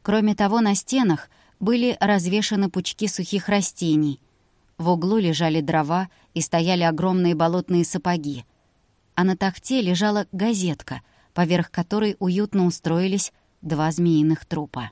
Кроме того, на стенах были развешаны пучки сухих растений. В углу лежали дрова и стояли огромные болотные сапоги. А на тахте лежала газетка, поверх которой уютно устроились 2 змеиных трупа.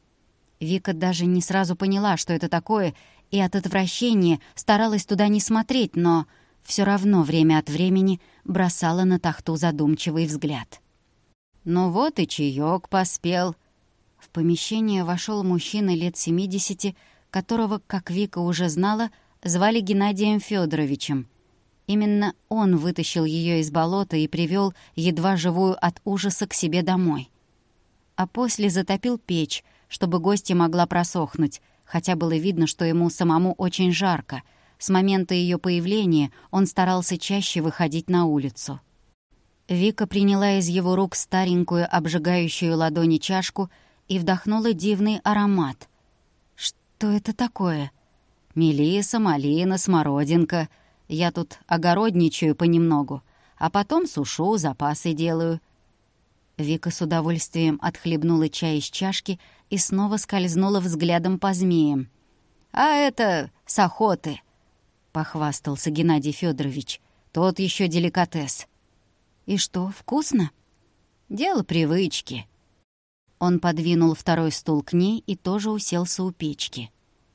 Вика даже не сразу поняла, что это такое, и от отвращения старалась туда не смотреть, но все равно время от времени бросала на тахту задумчивый взгляд. «Ну вот и чаёк поспел». В помещение вошел мужчина лет 70, которого, как Вика уже знала, звали Геннадием Федоровичем. Именно он вытащил ее из болота и привел едва живую от ужаса к себе домой. А после затопил печь, чтобы гостья могла просохнуть, хотя было видно, что ему самому очень жарко. С момента ее появления он старался чаще выходить на улицу. Вика приняла из его рук старенькую, обжигающую ладони чашку и вдохнула дивный аромат. «Что это такое?» «Мелиса, малина, смородинка. Я тут огородничаю понемногу, а потом сушу, запасы делаю». Вика с удовольствием отхлебнула чай из чашки и снова скользнула взглядом по змеям. «А это с охоты», — похвастался Геннадий Федорович. «Тот еще деликатес». «И что, вкусно?» «Дело привычки». Он подвинул второй стул к ней и тоже уселся у печки.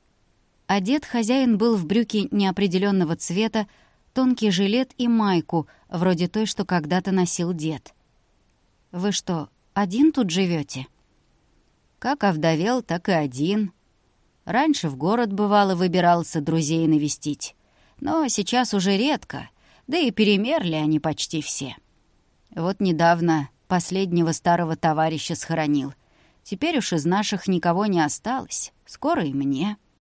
Одет хозяин был в брюки неопределенного цвета, тонкий жилет и майку, вроде той, что когда-то носил дед. «Вы что, один тут живете? «Как овдовел, так и один. Раньше в город, бывало, выбирался друзей навестить. Но сейчас уже редко, да и перемерли они почти все. Вот недавно последнего старого товарища схоронил. Теперь уж из наших никого не осталось. Скоро и мне».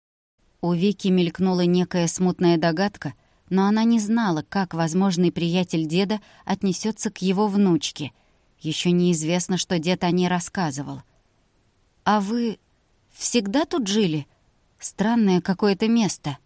У Вики мелькнула некая смутная догадка, но она не знала, как возможный приятель деда отнесется к его внучке. Еще неизвестно, что дед о ней рассказывал. «А вы всегда тут жили? Странное какое-то место».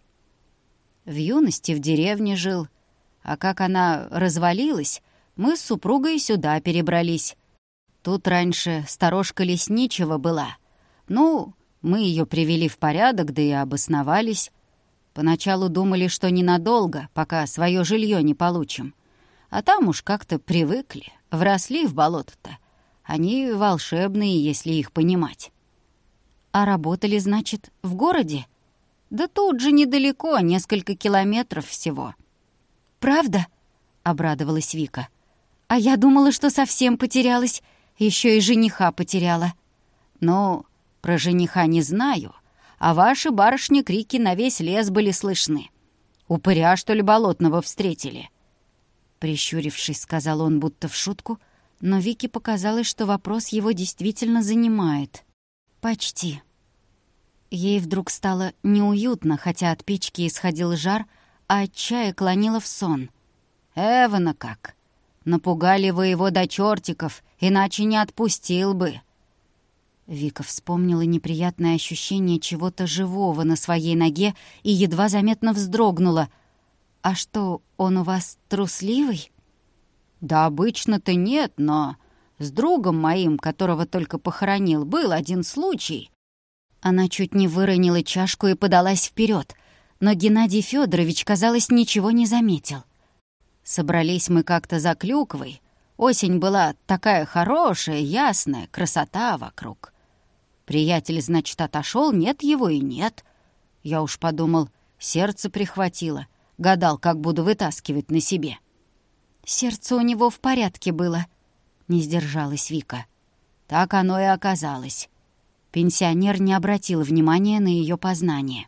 «В юности в деревне жил. А как она развалилась, мы с супругой сюда перебрались. Тут раньше сторожка лесничего была. Ну, мы ее привели в порядок, да и обосновались. Поначалу думали, что ненадолго, пока свое жилье не получим. А там уж как-то привыкли, вросли в болото-то. Они волшебные, если их понимать». «А работали, значит, в городе?» «Да тут же недалеко, несколько километров всего». «Правда?» — обрадовалась Вика. «А я думала, что совсем потерялась, еще и жениха потеряла». «Ну, про жениха не знаю, а ваши, барышни, крики на весь лес были слышны. Упыря, что ли, болотного встретили?» Прищурившись, сказал он будто в шутку, но Вике показалось, что вопрос его действительно занимает. «Почти». Ей вдруг стало неуютно, хотя от печки исходил жар, а от чая клонило в сон. «Эвана как! Напугали вы его до чертиков, иначе не отпустил бы». Вика вспомнила неприятное ощущение чего-то живого на своей ноге и едва заметно вздрогнула. «А что, он у вас трусливый?» «Да обычно-то нет, но с другом моим, которого только похоронил, был один случай». Она чуть не выронила чашку и подалась вперед, но Геннадий Федорович, казалось, ничего не заметил. «Собрались мы как-то за клюквой. Осень была такая хорошая, ясная, красота вокруг. Приятель, значит, отошел, нет его и нет. Я уж подумал, сердце прихватило, гадал, как буду вытаскивать на себе». «Сердце у него в порядке было», — не сдержалась Вика. «Так оно и оказалось». Пенсионер не обратил внимания на ее познание.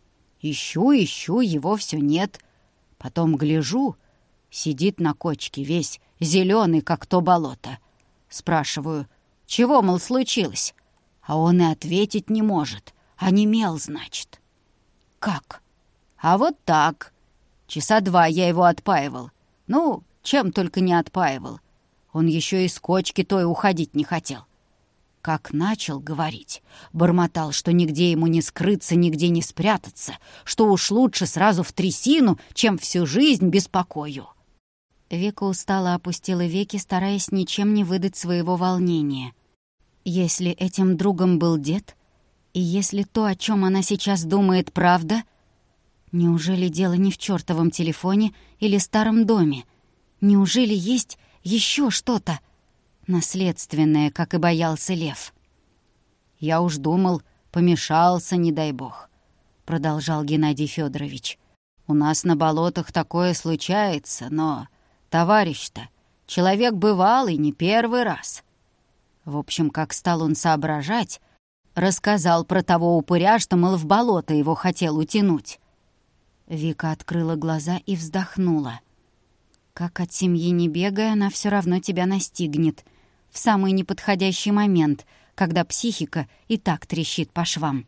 «Ищу, его все нет. Потом гляжу, сидит на кочке весь зеленый, как то болото. Спрашиваю, чего, мол, случилось? А он и ответить не может. Онемел, значит». «Как?» «А вот так. Часа 2 я его отпаивал. Ну, чем только не отпаивал. Он еще из кочки той уходить не хотел. Как начал говорить, бормотал, что нигде ему не скрыться, нигде не спрятаться, что уж лучше сразу в трясину, чем всю жизнь без покою». Вика устало опустила веки, стараясь ничем не выдать своего волнения. Если этим другом был дед, и если то, о чем она сейчас думает, правда, неужели дело не в чертовом телефоне или старом доме? Неужели есть еще что-то наследственное, как и боялся Лев? «Я уж думал, помешался, не дай бог», — продолжал Геннадий Федорович. «У нас на болотах такое случается, но товарищ-то человек бывалый не первый раз». В общем, как стал он соображать, рассказал про того упыря, что, мол, в болото его хотел утянуть. Вика открыла глаза и вздохнула. Как от семьи не бегай, она все равно тебя настигнет в самый неподходящий момент, когда психика и так трещит по швам.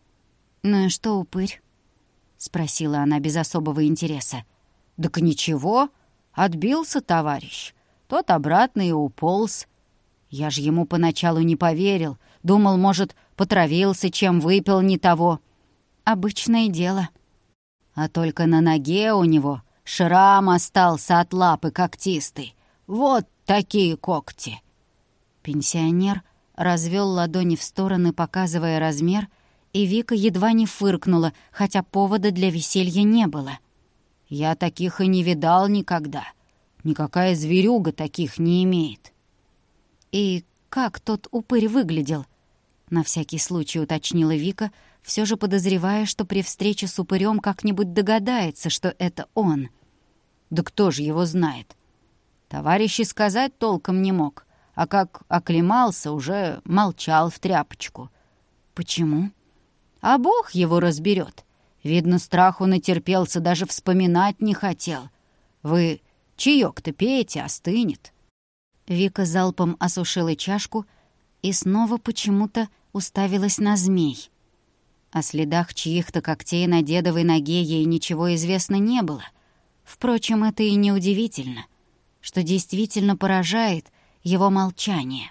«Ну и что, упырь?» — спросила она без особого интереса. «Так ничего, отбился товарищ. Тот обратно и уполз. Я ж ему поначалу не поверил. Думал, может, потравился, чем выпил не того. Обычное дело. А только на ноге у него шрам остался от лапы когтистой. Вот такие когти». Пенсионер развел ладони в стороны, показывая размер, и Вика едва не фыркнула, хотя повода для веселья не было. «Я таких и не видал никогда. Никакая зверюга таких не имеет». «И как тот упырь выглядел?» — на всякий случай уточнила Вика, все же подозревая, что при встрече с упырем как-нибудь догадается, что это он. «Да кто же его знает? Товарищ и сказать толком не мог, а как оклемался, уже молчал в тряпочку». «Почему?» «А Бог его разберет. Видно, страху натерпелся, даже вспоминать не хотел. Вы чаек-то пейте, остынет». Вика залпом осушила чашку и снова почему-то уставилась на змей. О следах чьих-то когтей на дедовой ноге ей ничего известно не было. Впрочем, это и не удивительно, что действительно поражает его молчание.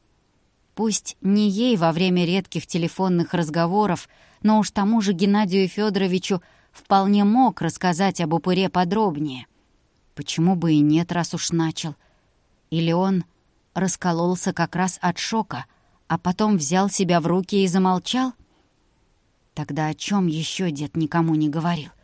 Пусть не ей во время редких телефонных разговоров, но уж тому же Геннадию Федоровичу вполне мог рассказать об упыре подробнее. Почему бы и нет, раз уж начал? Или он раскололся как раз от шока, а потом взял себя в руки и замолчал? Тогда о чем еще дед никому не говорил?